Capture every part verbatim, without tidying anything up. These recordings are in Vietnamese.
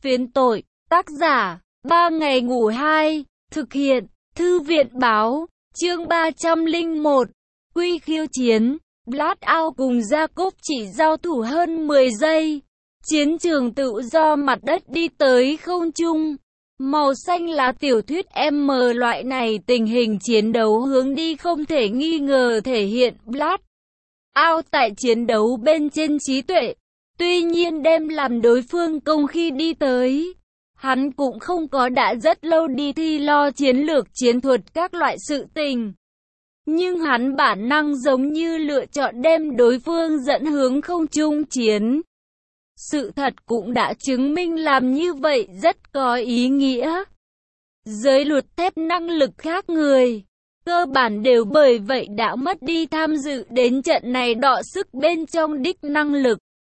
Phiến tội, tác giả, ba ngày ngủ hai, thực hiện, thư viện báo, chương ba trăm lẻ một, quy khiêu chiến, Blackout cùng Jacob chỉ giao thủ hơn mười giây, chiến trường tự do mặt đất đi tới không trung, màu xanh lá tiểu thuyết M loại này tình hình chiến đấu hướng đi không thể nghi ngờ thể hiện Blackout tại chiến đấu bên trên trí tuệ. Tuy nhiên đem làm đối phương công khi đi tới, hắn cũng không có đã rất lâu đi thi lo chiến lược chiến thuật các loại sự tình. Nhưng hắn bản năng giống như lựa chọn đem đối phương dẫn hướng không trung chiến. Sự thật cũng đã chứng minh làm như vậy rất có ý nghĩa. Giới luật thép năng lực khác người, cơ bản đều bởi vậy đã mất đi tham dự đến trận này đọ sức bên trong đích năng lực.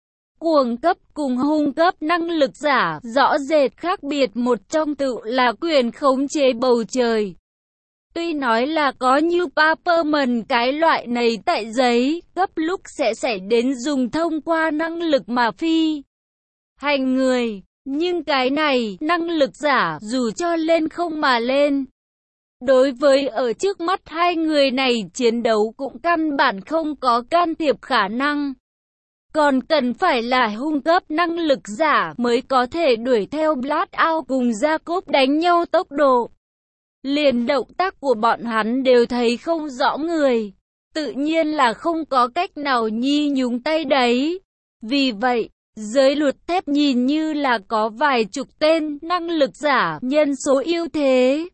Cuồng cấp cùng hung cấp năng lực giả rõ rệt khác biệt, một trong tự là quyền khống chế bầu trời. Tuy nói là có như Paperman cái loại này tại giấy, cấp lúc sẽ xảy đến dùng thông qua năng lực mà phi hành người, nhưng cái này, năng lực giả, dù cho lên không mà lên. Đối với ở trước mắt hai người này chiến đấu cũng căn bản không có can thiệp khả năng. Còn cần phải là hung cấp năng lực giả mới có thể đuổi theo Blackout cùng Jacob đánh nhau tốc độ. Liền động tác của bọn hắn đều thấy không rõ người, tự nhiên là không có cách nào nhi nhúng tay đấy. Vì vậy, giới luật thép nhìn như là có vài chục tên năng lực giả nhân số ưu thế.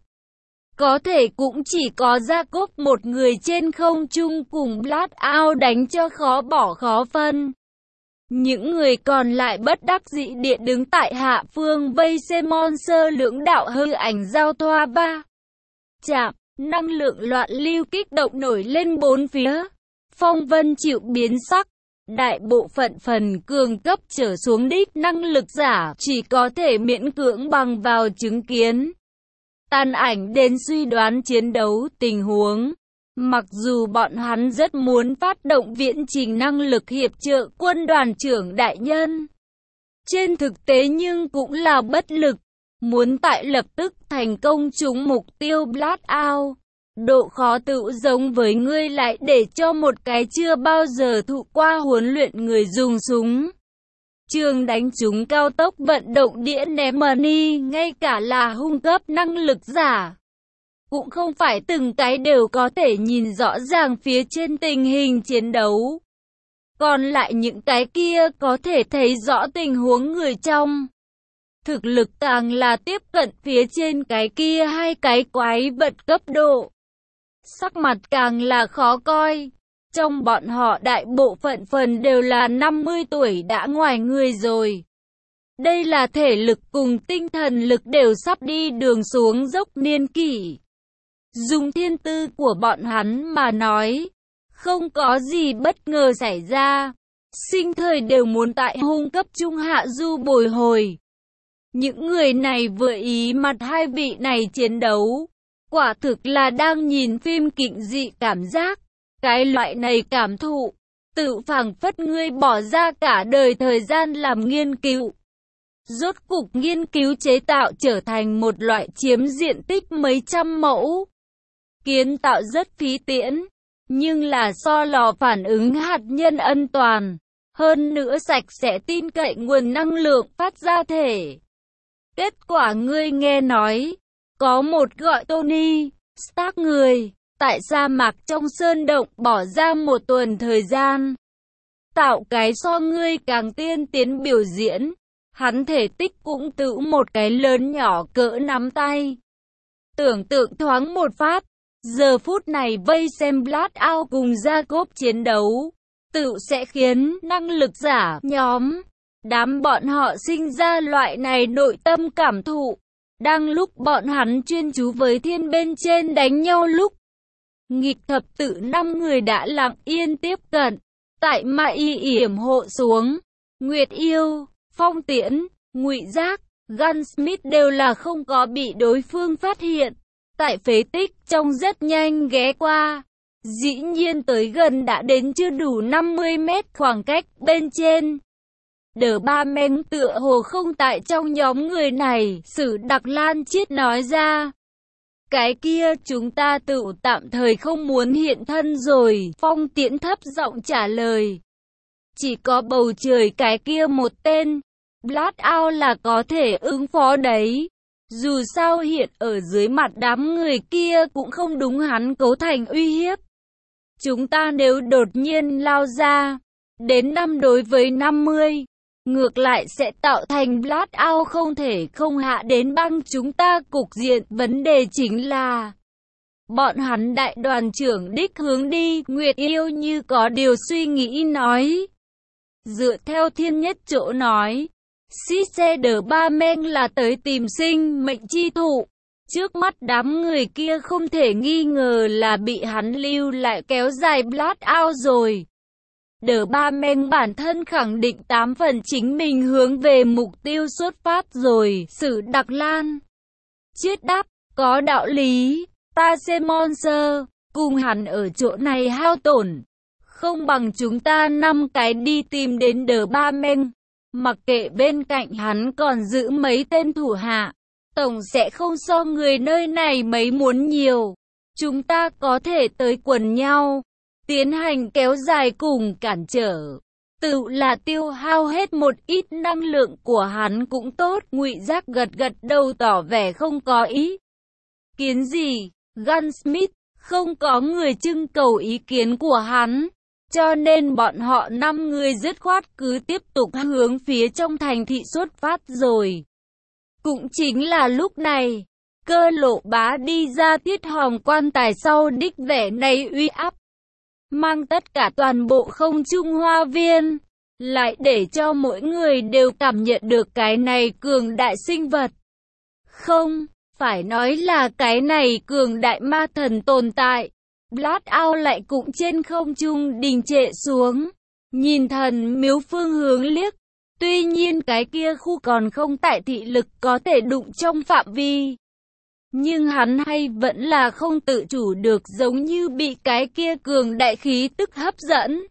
Có thể cũng chỉ có Jacob một người trên không trung cùng Blackout đánh cho khó bỏ khó phân. Những người còn lại bất đắc dĩ địa đứng tại hạ phương vây xem monster lưỡng đạo hư ảnh giao thoa ba chạm, năng lượng loạn lưu kích động nổi lên bốn phía. Phong vân chịu biến sắc, đại bộ phận phần cường cấp trở xuống đích năng lực giả chỉ có thể miễn cưỡng bằng vào chứng kiến tàn ảnh đến suy đoán chiến đấu tình huống. Mặc dù bọn hắn rất muốn phát động viễn trình năng lực hiệp trợ quân đoàn trưởng đại nhân, trên thực tế nhưng cũng là bất lực. Muốn tại lập tức thành công trúng mục tiêu Blackout, độ khó tự giống với ngươi lại để cho một cái chưa bao giờ thụ qua huấn luyện người dùng súng trường đánh trúng cao tốc vận động đĩa ném money, ngay cả là hung cấp năng lực giả cũng không phải từng cái đều có thể nhìn rõ ràng phía trên tình hình chiến đấu. Còn lại những cái kia có thể thấy rõ tình huống người trong. Thực lực càng là tiếp cận phía trên cái kia hai cái quái vật cấp độ. Sắc mặt càng là khó coi. Trong bọn họ đại bộ phận phần đều là năm mươi tuổi đã ngoài người rồi. Đây là thể lực cùng tinh thần lực đều sắp đi đường xuống dốc niên kỷ. Dùng thiên tư của bọn hắn mà nói, không có gì bất ngờ xảy ra. Sinh thời đều muốn tại hung cấp trung hạ du bồi hồi. Những người này vừa ý mặt hai vị này chiến đấu, quả thực là đang nhìn phim kịch dị cảm giác. Cái loại này cảm thụ, tự phảng phất ngươi bỏ ra cả đời thời gian làm nghiên cứu. Rốt cục nghiên cứu chế tạo trở thành một loại chiếm diện tích mấy trăm mẫu. Kiến tạo rất phí tiễn, nhưng là so lò phản ứng hạt nhân an toàn, hơn nữa sạch sẽ tin cậy nguồn năng lượng phát ra thể. Kết quả ngươi nghe nói, có một gọi Tony Stark người, tại sa mạc trong sơn động bỏ ra một tuần thời gian. Tạo cái so ngươi càng tiên tiến biểu diễn, hắn thể tích cũng tự một cái lớn nhỏ cỡ nắm tay. Tưởng tượng thoáng một phát, giờ phút này vây xem Blackout cùng Jacob chiến đấu, tự sẽ khiến năng lực giả nhóm, đám bọn họ sinh ra loại này nội tâm cảm thụ. Đang lúc bọn hắn chuyên chú với thiên bên trên đánh nhau lúc, nghịch thập tự năm người đã lặng yên tiếp cận. Tại ma y yểm hộ xuống, Nguyệt Yêu, Phong Tiễn, Ngụy Giác, Gunsmith đều là không có bị đối phương phát hiện. Tại phế tích trong rất nhanh ghé qua, dĩ nhiên tới gần đã đến chưa đủ năm mươi mét khoảng cách bên trên. Đờ Ba Men tựa hồ không tại trong nhóm người này, Sử Đặc Lan Chiết nói ra. Cái kia chúng ta tự tạm thời không muốn hiện thân rồi, Phong Tiễn thấp giọng trả lời. Chỉ có bầu trời cái kia một tên, Blackout là có thể ứng phó đấy. Dù sao hiện ở dưới mặt đám người kia cũng không đúng hắn cấu thành uy hiếp. Chúng ta nếu đột nhiên lao ra, đến năm đối với năm mươi, ngược lại sẽ tạo thành Blackout không thể không hạ đến băng chúng ta cục diện. Vấn đề chính là bọn hắn đại đoàn trưởng đích hướng đi. Nguyệt Yêu như có điều suy nghĩ nói. Dựa theo Thiên Nhất Chỗ nói, Sisse Đờ Ba Men là tới tìm sinh mệnh chi thụ. Trước mắt đám người kia không thể nghi ngờ là bị hắn lưu lại kéo dài Blackout rồi. Đờ Ba Men bản thân khẳng định tám phần chính mình hướng về mục tiêu xuất phát rồi. Sử Đặc Lan Chiết đáp, có đạo lý, ta xem Monster, cùng hắn ở chỗ này hao tổn. Không bằng chúng ta năm cái đi tìm đến Đờ Ba Men. Mặc kệ bên cạnh hắn còn giữ mấy tên thủ hạ, tổng sẽ không so người nơi này mấy muốn nhiều. Chúng ta có thể tới quần nhau, tiến hành kéo dài cùng cản trở. Tự là tiêu hao hết một ít năng lượng của hắn cũng tốt. Ngụy Giác gật gật đầu tỏ vẻ không có ý kiến gì. Gunsmith không có người trưng cầu ý kiến của hắn. Cho nên bọn họ năm người dứt khoát cứ tiếp tục hướng phía trong thành thị xuất phát rồi. Cũng chính là lúc này, Cơ Lộ Bá đi ra Thiết Hòm quan tài sau đích vẻ này uy áp, mang tất cả toàn bộ không trung hoa viên, lại để cho mỗi người đều cảm nhận được cái này cường đại sinh vật. Không, phải nói là cái này cường đại ma thần tồn tại. Blackout lại cũng trên không trung đình trệ xuống, nhìn thần miếu phương hướng liếc. Tuy nhiên cái kia khu còn không tại thị lực có thể đụng trong phạm vi. Nhưng hắn hay vẫn là không tự chủ được, giống như bị cái kia cường đại khí tức hấp dẫn.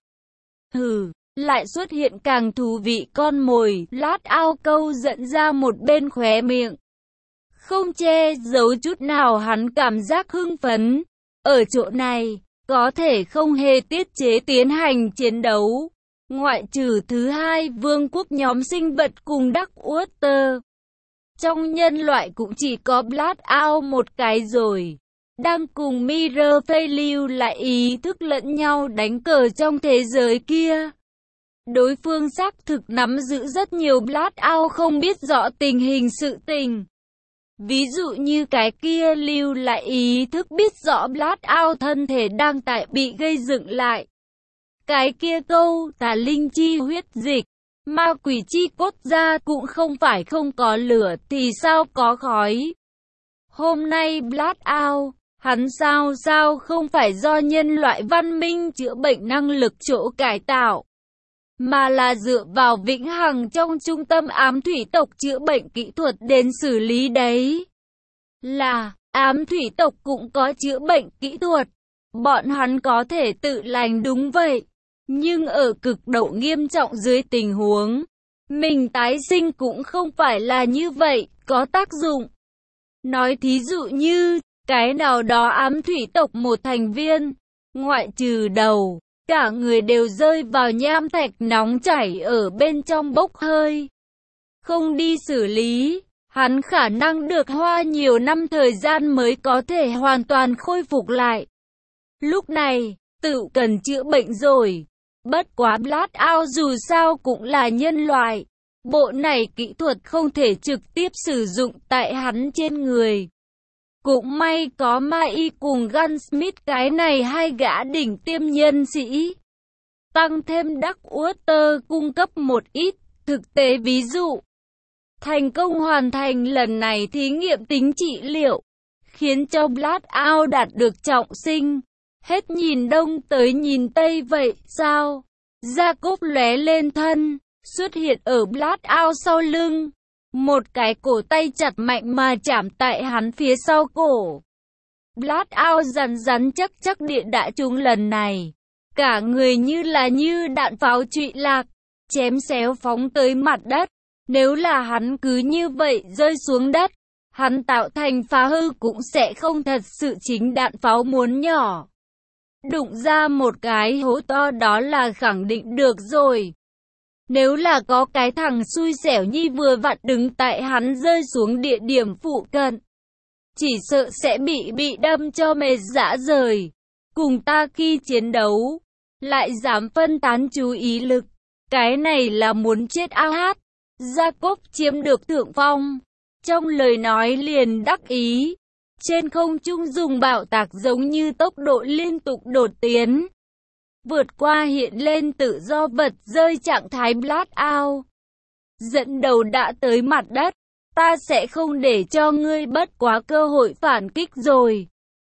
Hừ, lại xuất hiện càng thú vị con mồi. Blackout câu dẫn ra một bên khóe miệng, không che giấu chút nào hắn cảm giác hưng phấn. Ở chỗ này, có thể không hề tiết chế tiến hành chiến đấu. Ngoại trừ thứ hai vương quốc nhóm sinh vật cùng Darkwater. Trong nhân loại cũng chỉ có Blackout một cái rồi. Đang cùng Mirror Phê lưu lại ý thức lẫn nhau đánh cờ trong thế giới kia. Đối phương xác thực nắm giữ rất nhiều Blackout không biết rõ tình hình sự tình. Ví dụ như cái kia lưu lại ý thức biết rõ Blackout thân thể đang tại bị gây dựng lại. Cái kia câu tà linh chi huyết dịch, ma quỷ chi cốt ra cũng không phải không có lửa thì sao có khói. Hôm nay Blackout, hắn sao sao không phải do nhân loại văn minh chữa bệnh năng lực chỗ cải tạo, mà là dựa vào vĩnh hằng trong trung tâm ám thủy tộc chữa bệnh kỹ thuật đến xử lý đấy. Là, ám thủy tộc cũng có chữa bệnh kỹ thuật, bọn hắn có thể tự lành đúng vậy, nhưng ở cực độ nghiêm trọng dưới tình huống, mình tái sinh cũng không phải là như vậy, có tác dụng. Nói thí dụ như, cái nào đó ám thủy tộc một thành viên, ngoại trừ đầu, cả người đều rơi vào nham thạch nóng chảy ở bên trong bốc hơi. Không đi xử lý, hắn khả năng được hoa nhiều năm thời gian mới có thể hoàn toàn khôi phục lại. Lúc này, tự cần chữa bệnh rồi. Bất quá Blackout dù sao cũng là nhân loại. Bộ này kỹ thuật không thể trực tiếp sử dụng tại hắn trên người. Cũng may có Mai cùng Gunsmith cái này hai gã đỉnh tiêm nhân sĩ. Tăng thêm Darkwater cung cấp một ít thực tế ví dụ. Thành công hoàn thành lần này thí nghiệm tính trị liệu, khiến cho Blackout đạt được trọng sinh. Hết nhìn đông tới nhìn tây vậy sao? Jacob lóe lên thân, xuất hiện ở Blackout sau lưng. Một cái cổ tay chặt mạnh mà chạm tại hắn phía sau cổ. Blackout rắn rắn chắc chắc địa đã trúng lần này. Cả người như là như đạn pháo trụy lạc. chém xéo phóng tới mặt đất. Nếu là hắn cứ như vậy rơi xuống đất, hắn tạo thành phá hư cũng sẽ không thật sự chính đạn pháo muốn nhỏ. Đụng ra một cái hố to đó là khẳng định được rồi. Nếu là có cái thằng xui xẻo nhi vừa vặn đứng tại hắn rơi xuống địa điểm phụ cận, chỉ sợ sẽ bị bị đâm cho mệt rã rời. Cùng ta khi chiến đấu, lại dám phân tán chú ý lực. Cái này là muốn chết a hát. Jacob chiếm được thượng phong. Trong lời nói liền đắc ý. Trên không trung dùng bạo tạc giống như tốc độ liên tục đột tiến. Vượt qua hiện lên tự do vật rơi trạng thái blast out. Dẫn đầu đã tới mặt đất. Ta sẽ không để cho ngươi bất quá cơ hội phản kích rồi.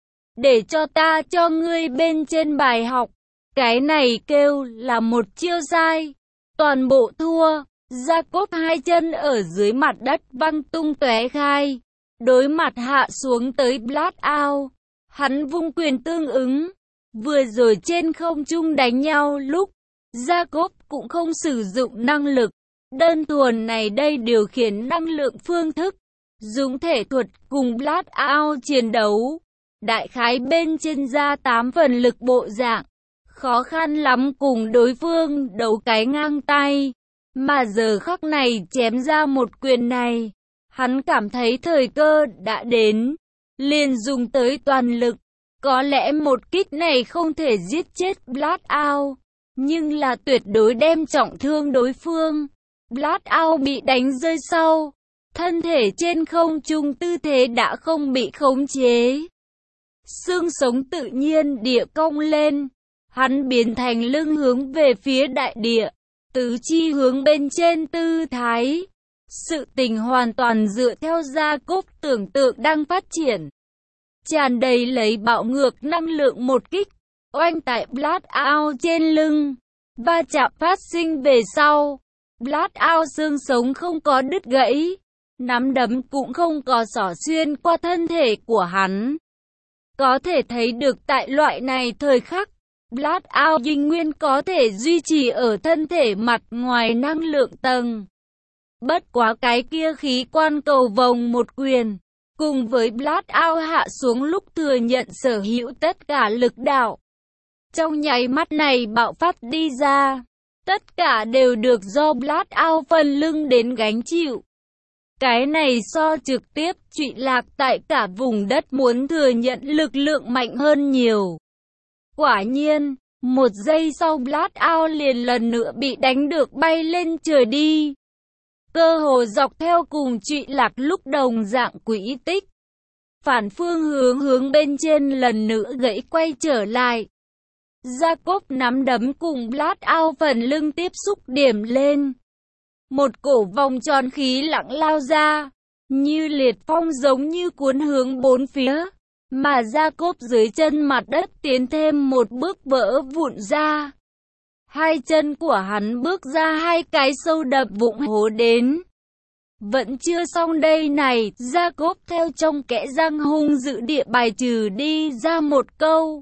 Để cho ta cho ngươi bên trên bài học. Cái này kêu là một chiêu sai. Toàn bộ thua. Jacob hai chân ở dưới mặt đất văng tung tóe khai. Đối mặt hạ xuống tới blast out. Hắn vung quyền tương ứng. Vừa rồi trên không trung đánh nhau lúc, Jacob cũng không sử dụng năng lực. Đơn thuần này đây điều khiển năng lượng phương thức. Dùng thể thuật cùng blast out chiến đấu. Đại khái bên trên ra tám phần lực bộ dạng. Khó khăn lắm cùng đối phương đấu cái ngang tay. Mà giờ khắc này chém ra một quyền này. Hắn cảm thấy thời cơ đã đến. Liền dùng tới toàn lực. Có lẽ một kích này không thể giết chết blast out. Nhưng là tuyệt đối đem trọng thương đối phương. Blast out bị đánh rơi sau. Thân thể trên không trung tư thế đã không bị khống chế. Xương sống tự nhiên địa cong lên. Hắn biến thành lưng hướng về phía đại địa. Tứ chi hướng bên trên tư thái. Sự tình hoàn toàn dựa theo Jacob tưởng tượng đang phát triển. Tràn đầy lấy bạo ngược năng lượng một kích. Oanh tại blast out trên lưng. Va chạm phát sinh về sau. Blast out xương sống không có đứt gãy. Nắm đấm cũng không có xỏ xuyên qua thân thể của hắn. Có thể thấy được tại loại này thời khắc. Blast out dinh nguyên có thể duy trì ở thân thể mặt ngoài năng lượng tầng. Bất quá cái kia khí quan cầu vồng một quyền. Cùng với blast out hạ xuống lúc thừa nhận sở hữu tất cả lực đạo. Trong nháy mắt này bạo phát đi ra. Tất cả đều được do blast out phần lưng đến gánh chịu. Cái này so trực tiếp trụy lạc tại cả vùng đất muốn thừa nhận lực lượng mạnh hơn nhiều. Quả nhiên, một giây sau blast out liền lần nữa bị đánh được bay lên trời đi. Cơ hồ dọc theo cùng trụy lạc lúc đồng dạng quỹ tích. Phản phương hướng hướng bên trên lần nữa gãy quay trở lại. Jacob nắm đấm cùng blast out phần lưng tiếp xúc điểm lên. Một cổ vòng tròn khí lặng lao ra. Như liệt phong giống như cuốn hướng bốn phía. Mà Jacob dưới chân mặt đất tiến thêm một bước vỡ vụn ra. Hai chân của hắn bước ra hai cái sâu đập vụng hố đến. Vẫn chưa xong đây này, Jacob theo trong kẽ răng hung dữ địa bài trừ đi ra một câu.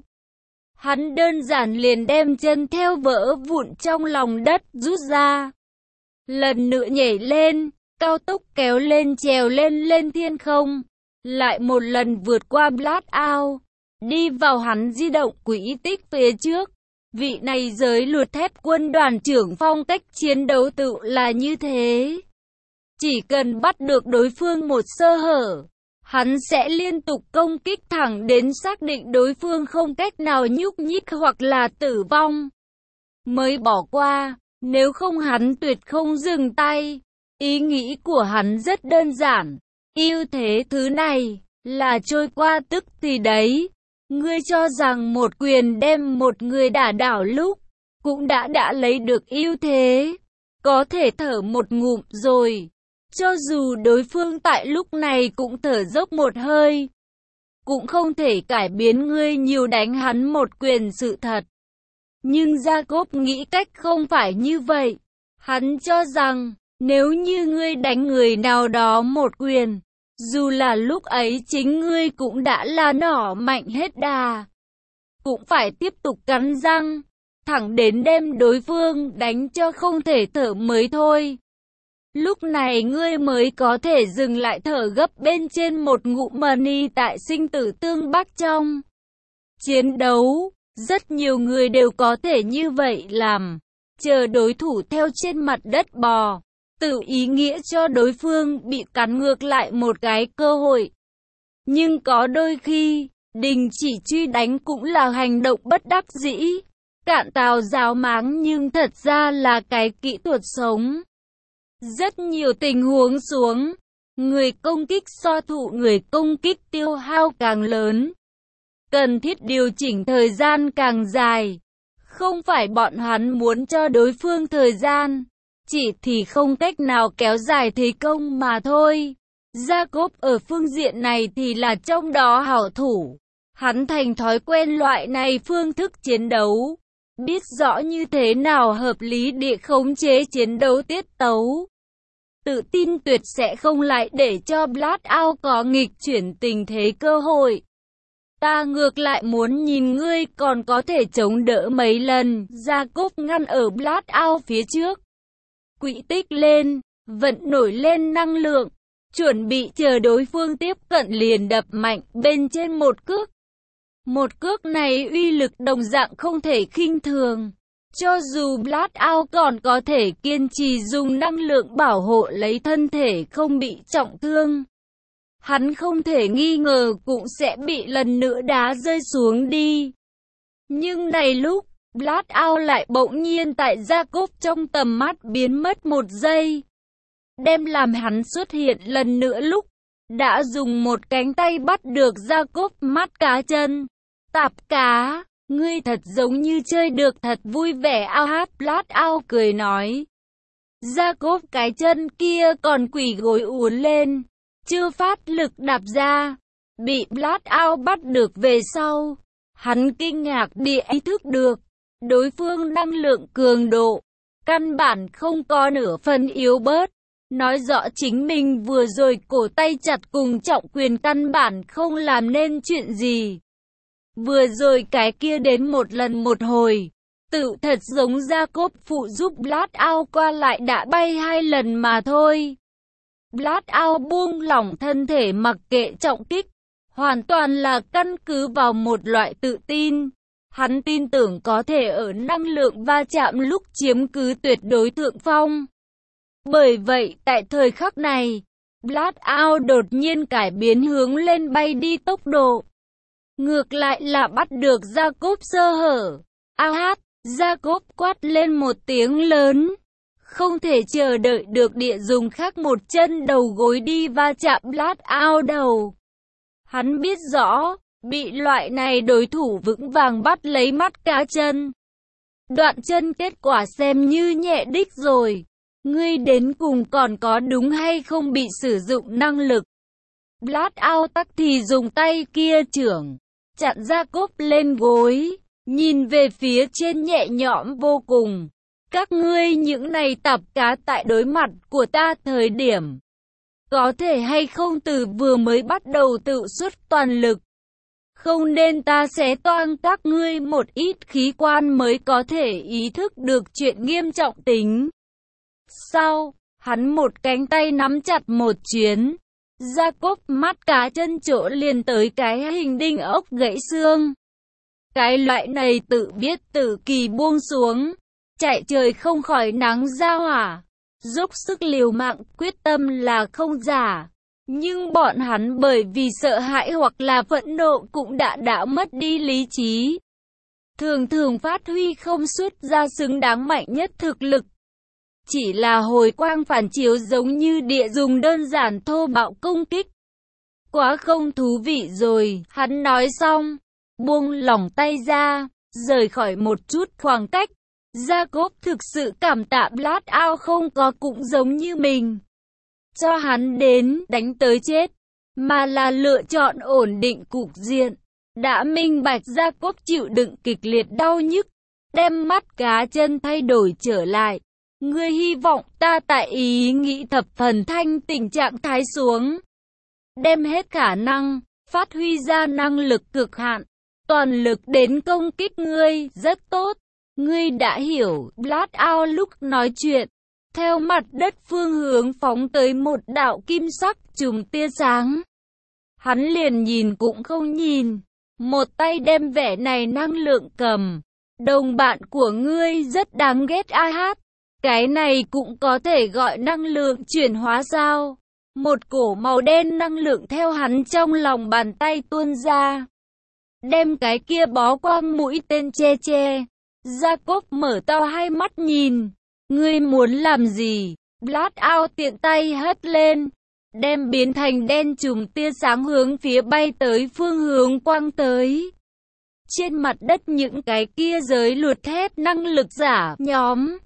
Hắn đơn giản liền đem chân theo vỡ vụn trong lòng đất rút ra. Lần nữa nhảy lên, cao tốc kéo lên trèo lên lên thiên không. Lại một lần vượt qua blast out, đi vào hắn di động quỹ tích phía trước. Vị này giới luật thép quân đoàn trưởng phong cách chiến đấu tự là như thế. Chỉ cần bắt được đối phương một sơ hở, hắn sẽ liên tục công kích thẳng đến xác định đối phương không cách nào nhúc nhích hoặc là tử vong. Mới bỏ qua, nếu không hắn tuyệt không dừng tay. Ý nghĩ của hắn rất đơn giản. Ưu thế thứ này là trôi qua tức thì đấy. Ngươi cho rằng một quyền đem một người đả đảo lúc cũng đã đã lấy được ưu thế. Có thể thở một ngụm rồi. Cho dù đối phương tại lúc này cũng thở dốc một hơi, cũng không thể cải biến ngươi nhiều đánh hắn một quyền sự thật. Nhưng Jacob nghĩ cách không phải như vậy. Hắn cho rằng, nếu như ngươi đánh người nào đó một quyền, dù là lúc ấy chính ngươi cũng đã là nỏ mạnh hết đà, cũng phải tiếp tục cắn răng, thẳng đến đem đối phương đánh cho không thể thở mới thôi. Lúc này ngươi mới có thể dừng lại thở gấp bên trên một ngụm mani tại sinh tử tương bác trong chiến đấu. Rất nhiều người đều có thể như vậy làm, chờ đối thủ theo trên mặt đất bò, tự ý nghĩa cho đối phương bị cắn ngược lại một cái cơ hội. Nhưng có đôi khi, đình chỉ truy đánh cũng là hành động bất đắc dĩ, cạn tào giáo máng nhưng thật ra là cái kỹ thuật sống. Rất nhiều tình huống xuống, người công kích so thủ người công kích tiêu hao càng lớn, cần thiết điều chỉnh thời gian càng dài. Không phải bọn hắn muốn cho đối phương thời gian, chỉ thì không cách nào kéo dài thế công mà thôi. Jacob ở phương diện này thì là trong đó hảo thủ. Hắn thành thói quen loại này phương thức chiến đấu, biết rõ như thế nào hợp lý để khống chế chiến đấu tiết tấu. Tự tin tuyệt sẽ không lại để cho Blackout có nghịch chuyển tình thế cơ hội. Ta ngược lại muốn nhìn ngươi còn có thể chống đỡ mấy lần. Jacob ngăn ở Blackout phía trước, quỹ tích lên, vận nổi lên năng lượng, chuẩn bị chờ đối phương tiếp cận liền đập mạnh bên trên một cước. Một cước này uy lực đồng dạng không thể khinh thường. Cho dù Blackout còn có thể kiên trì dùng năng lượng bảo hộ lấy thân thể không bị trọng thương, hắn không thể nghi ngờ cũng sẽ bị lần nữa đá rơi xuống đi. Nhưng này lúc, Blackout lại bỗng nhiên tại Jacob trong tầm mắt biến mất một giây. Đem làm hắn xuất hiện lần nữa lúc, đã dùng một cánh tay bắt được Jacob mắt cá chân. Tạp cá, ngươi thật giống như chơi được thật vui vẻ. Ao hát Blackout cười nói. Jacob cái chân kia còn quỳ gối uốn lên, chưa phát lực đạp ra, bị Blackout bắt được về sau. Hắn kinh ngạc địa ý thức được, đối phương năng lượng cường độ, căn bản không có nửa phần yếu bớt. Nói rõ chính mình vừa rồi cổ tay chặt cùng trọng quyền căn bản không làm nên chuyện gì. Vừa rồi cái kia đến một lần một hồi, tự thật giống Jacob phụ giúp Blackout qua lại đã bay hai lần mà thôi. Blackout buông lỏng thân thể mặc kệ trọng kích, hoàn toàn là căn cứ vào một loại tự tin. Hắn tin tưởng có thể ở năng lượng va chạm lúc chiếm cứ tuyệt đối thượng phong. Bởi vậy tại thời khắc này, Blackout đột nhiên cải biến hướng lên bay đi tốc độ. Ngược lại là bắt được Jacob sơ hở. A hát, Jacob quát lên một tiếng lớn. Không thể chờ đợi được địa dùng khác một chân đầu gối đi va chạm Blackout đầu. Hắn biết rõ, bị loại này đối thủ vững vàng bắt lấy mắt cá chân. Đoạn chân kết quả xem như nhẹ đích rồi. Ngươi đến cùng còn có đúng hay không bị sử dụng năng lực. Blackout tắc thì dùng tay kia chưởng, chặn Jacob lên gối, nhìn về phía trên nhẹ nhõm vô cùng. Các ngươi những này tạp cá tại đối mặt của ta thời điểm, có thể hay không từ vừa mới bắt đầu tự xuất toàn lực. Không nên ta sẽ toang các ngươi một ít khí quan mới có thể ý thức được chuyện nghiêm trọng tính. Sau, hắn một cánh tay nắm chặt một chuyến. Jacob mắt cá chân chỗ liền tới cái hình đinh ốc gãy xương. Cái loại này tự biết tự kỳ buông xuống, chạy trời không khỏi nắng ra hỏa, dốc sức liều mạng, quyết tâm là không giả. Nhưng bọn hắn bởi vì sợ hãi hoặc là phẫn nộ cũng đã đã mất đi lý trí. Thường thường phát huy không xuất ra xứng đáng mạnh nhất thực lực. Chỉ là hồi quang phản chiếu giống như địa dùng đơn giản thô bạo công kích. Quá không thú vị rồi, hắn nói xong, buông lỏng tay ra, rời khỏi một chút khoảng cách. Jacob thực sự cảm tạ Blackout không có cũng giống như mình, cho hắn đến đánh tới chết, mà là lựa chọn ổn định cục diện. Đã minh bạch Jacob chịu đựng kịch liệt đau nhức, đem mắt cá chân thay đổi trở lại. Ngươi hy vọng ta tại ý nghĩ thập phần thanh tình trạng thái xuống, đem hết khả năng, phát huy ra năng lực cực hạn, toàn lực đến công kích ngươi, rất tốt. Ngươi đã hiểu, Blackout lúc nói chuyện, theo mặt đất phương hướng phóng tới một đạo kim sắc chùm tia sáng. Hắn liền nhìn cũng không nhìn, một tay đem vẻ này năng lượng cầm. Đồng bạn của ngươi rất đáng ghét a hát. Cái này cũng có thể gọi năng lượng chuyển hóa sao? Một cổ màu đen năng lượng theo hắn trong lòng bàn tay tuôn ra. Đem cái kia bó quang mũi tên che che. Jacob mở to hai mắt nhìn. Ngươi muốn làm gì? Blackout tiện tay hất lên. Đem biến thành đen chùm tia sáng hướng phía bay tới phương hướng quang tới. Trên mặt đất những cái kia giới luật thép năng lực giả nhóm.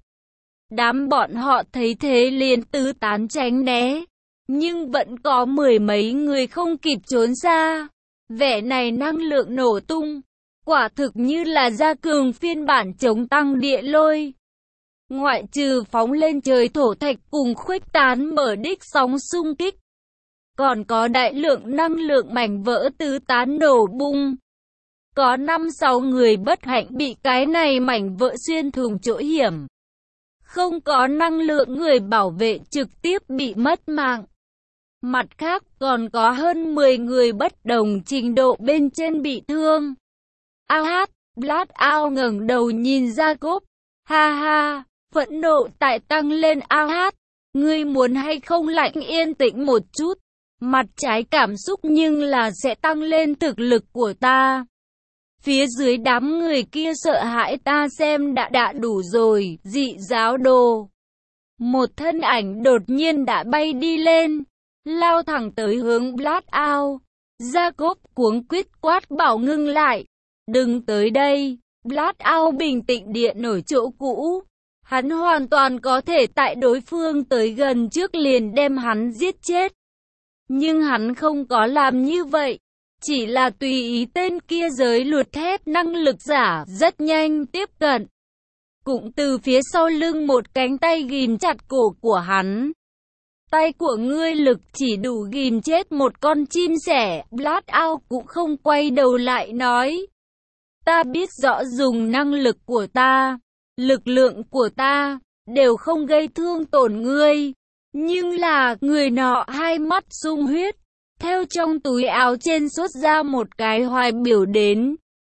Đám bọn họ thấy thế liền tứ tán tránh né. Nhưng vẫn có mười mấy người không kịp trốn ra. Vẻ này năng lượng nổ tung. Quả thực như là gia cường phiên bản chống tăng địa lôi. Ngoại trừ phóng lên trời thổ thạch cùng khuếch tán mở đích sóng xung kích. Còn có đại lượng năng lượng mảnh vỡ tứ tán nổ bung. Có năm sáu người bất hạnh bị cái này mảnh vỡ xuyên thủng chỗ hiểm. Không có năng lượng người bảo vệ trực tiếp bị mất mạng. Mặt khác còn có hơn mười người bất đồng trình độ bên trên bị thương. A hát, Blackout ngẩng đầu nhìn Jacob. Ha ha, phẫn nộ tại tăng lên A hát. Ngươi muốn hay không lạnh yên tĩnh một chút. Mặt trái cảm xúc nhưng là sẽ tăng lên thực lực của ta. Phía dưới đám người kia sợ hãi ta xem đã đã đủ rồi, dị giáo đồ. Một thân ảnh đột nhiên đã bay đi lên, lao thẳng tới hướng Blackout. Jacob cuống quýt quát bảo ngưng lại. Đừng tới đây. Blackout bình tĩnh điện nổi chỗ cũ. Hắn hoàn toàn có thể tại đối phương tới gần trước liền đem hắn giết chết. Nhưng hắn không có làm như vậy. Chỉ là tùy ý tên kia giới luật thép năng lực giả rất nhanh tiếp cận. Cũng từ phía sau lưng một cánh tay ghim chặt cổ của hắn. Tay của ngươi lực chỉ đủ ghim chết một con chim sẻ. Blackout cũng không quay đầu lại nói. Ta biết rõ dùng năng lực của ta, lực lượng của ta, đều không gây thương tổn ngươi. Nhưng là, người nọ hai mắt sung huyết, theo trong túi áo trên xuất ra một cái hoài biểu đến.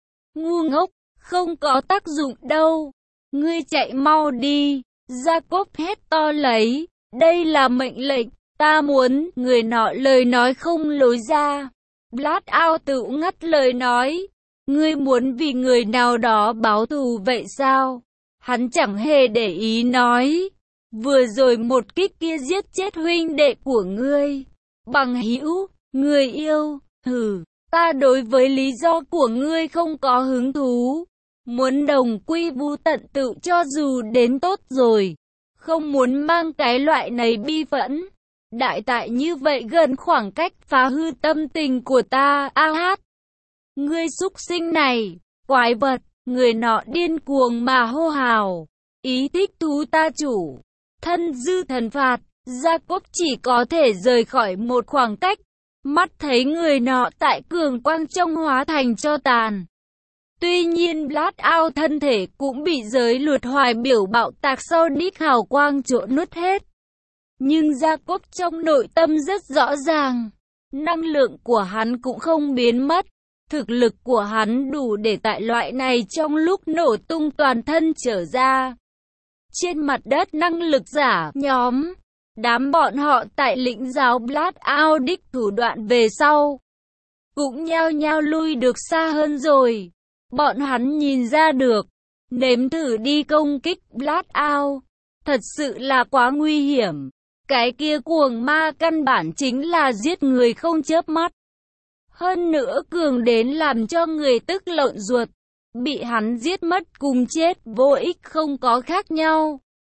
Ngu ngốc, không có tác dụng đâu. Ngươi chạy mau đi. Jacob hét to lấy. Đây là mệnh lệnh, ta muốn. Người nọ lời nói không lối ra. Blackout tự ngắt lời nói. Ngươi muốn vì người nào đó báo thù vậy sao? Hắn chẳng hề để ý nói. Vừa rồi một kích kia giết chết huynh đệ của ngươi. Bằng hữu, người yêu, hừ, ta đối với lý do của ngươi không có hứng thú. Muốn đồng quy vu tận tự cho dù đến tốt rồi. Không muốn mang cái loại này bi phẫn. Đại tại như vậy gần khoảng cách phá hư tâm tình của ta, a hát. Ngươi súc sinh này, quái vật, người nọ điên cuồng mà hô hào. Ý thích thú ta chủ. Thân dư thần phạt, Jacob chỉ có thể rời khỏi một khoảng cách. Mắt thấy người nọ tại cường quang trong hóa thành tro tàn. Tuy nhiên Blackout thân thể cũng bị giới luật hoài biểu bạo tạc sau đích hào quang chỗ nuốt hết. Nhưng Jacob trong nội tâm rất rõ ràng. Năng lượng của hắn cũng không biến mất. Thực lực của hắn đủ để tại loại này trong lúc nổ tung toàn thân trở ra. Trên mặt đất năng lực giả nhóm. Đám bọn họ tại lĩnh giáo Blackout đích thủ đoạn về sau. Cũng nhao nhao lui được xa hơn rồi. Bọn hắn nhìn ra được. Nếm thử đi công kích Blackout. Thật sự là quá nguy hiểm. Cái kia cuồng ma căn bản chính là giết người không chớp mắt. Hơn nữa cường đến làm cho người tức lợn ruột. Bị hắn giết mất cùng chết vô ích không có khác nhau.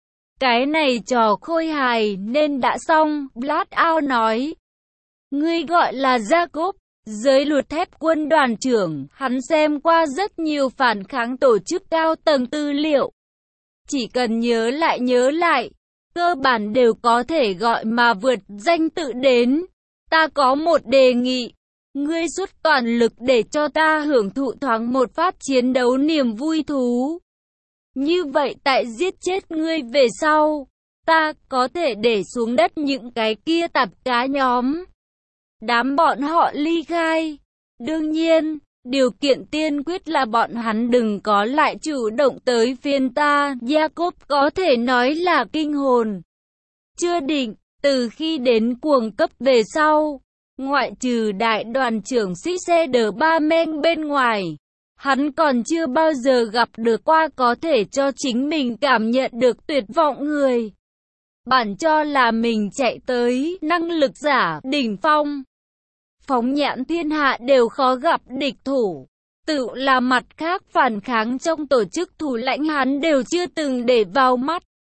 Cái này trò khôi hài nên đã xong, Blackout nói. Ngươi gọi là Jacob, giới luật thép quân đoàn trưởng, hắn xem qua rất nhiều phản kháng tổ chức cao tầng tư liệu. Chỉ cần nhớ lại nhớ lại, cơ bản đều có thể gọi mà vượt danh tự đến. Ta có một đề nghị. Ngươi xuất toàn lực để cho ta hưởng thụ thoáng một phát chiến đấu niềm vui thú. Như vậy tại giết chết ngươi về sau, ta có thể để xuống đất những cái kia tạp cá nhóm. Đám bọn họ ly khai. Đương nhiên, điều kiện tiên quyết là bọn hắn đừng có lại chủ động tới phiên ta. Jacob có thể nói là kinh hồn. Chưa định, từ khi đến cuồng cấp về sau, ngoại trừ đại đoàn trưởng xích xe đờ ba men bên ngoài, hắn còn chưa bao giờ gặp được qua có thể cho chính mình cảm nhận được tuyệt vọng người. Bản cho là mình chạy tới năng lực giả đỉnh phong. Phóng nhãn thiên hạ đều khó gặp địch thủ. Tự là mặt khác phản kháng trong tổ chức thủ lãnh hắn đều chưa từng để vào mắt.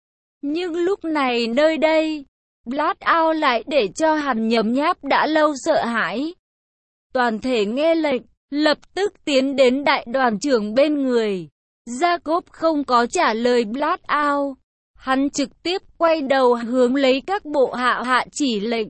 Nhưng lúc này nơi đây, Blackout lại để cho hắn nhấm nháp đã lâu sợ hãi. Toàn thể nghe lệnh, lập tức tiến đến đại đoàn trưởng bên người. Jacob không có trả lời Blackout. Hắn trực tiếp quay đầu hướng lấy các bộ hạ hạ chỉ lệnh.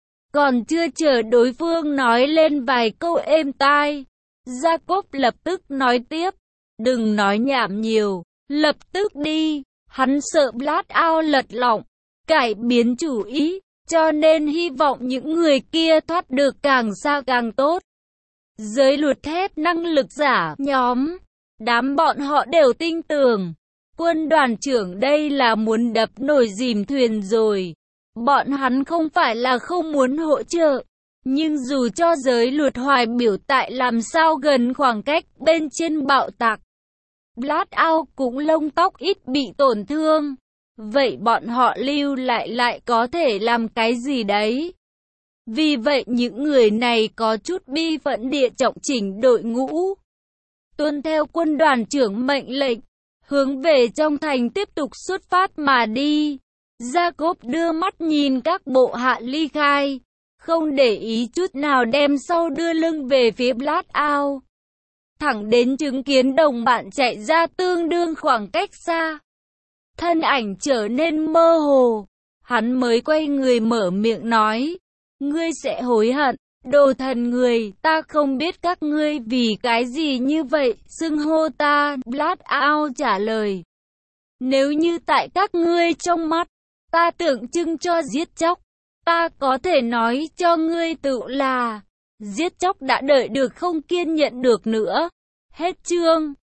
Còn chưa chờ đối phương nói lên vài câu êm tai, Jacob lập tức nói tiếp. Đừng nói nhảm nhiều, lập tức đi. Hắn sợ Blackout lật lọng, cải biến chủ ý, cho nên hy vọng những người kia thoát được càng xa càng tốt. Giới luật thép năng lực giả nhóm, đám bọn họ đều tin tưởng. Quân đoàn trưởng đây là muốn đập nồi dìm thuyền rồi. Bọn hắn không phải là không muốn hỗ trợ, nhưng dù cho giới luật hoài biểu tại làm sao gần khoảng cách bên trên bạo tạc, Blackout cũng lông tóc ít bị tổn thương. Vậy bọn họ lưu lại lại có thể làm cái gì đấy? Vì vậy những người này có chút bi phẫn địa trọng chỉnh đội ngũ, tuân theo quân đoàn trưởng mệnh lệnh, hướng về trong thành tiếp tục xuất phát mà đi. Jacob đưa mắt nhìn các bộ hạ ly khai, không để ý chút nào đem sau đưa lưng về phía Blackout. Thẳng đến chứng kiến đồng bạn chạy ra tương đương khoảng cách xa. Thân ảnh trở nên mơ hồ, hắn mới quay người mở miệng nói. Ngươi sẽ hối hận, đồ thần người, ta không biết các ngươi vì cái gì như vậy, xưng hô ta. Blackout trả lời. Nếu như tại các ngươi trong mắt, ta tượng trưng cho giết chóc, ta có thể nói cho ngươi tự là, giết chóc đã đợi được không kiên nhẫn được nữa. Hết chương.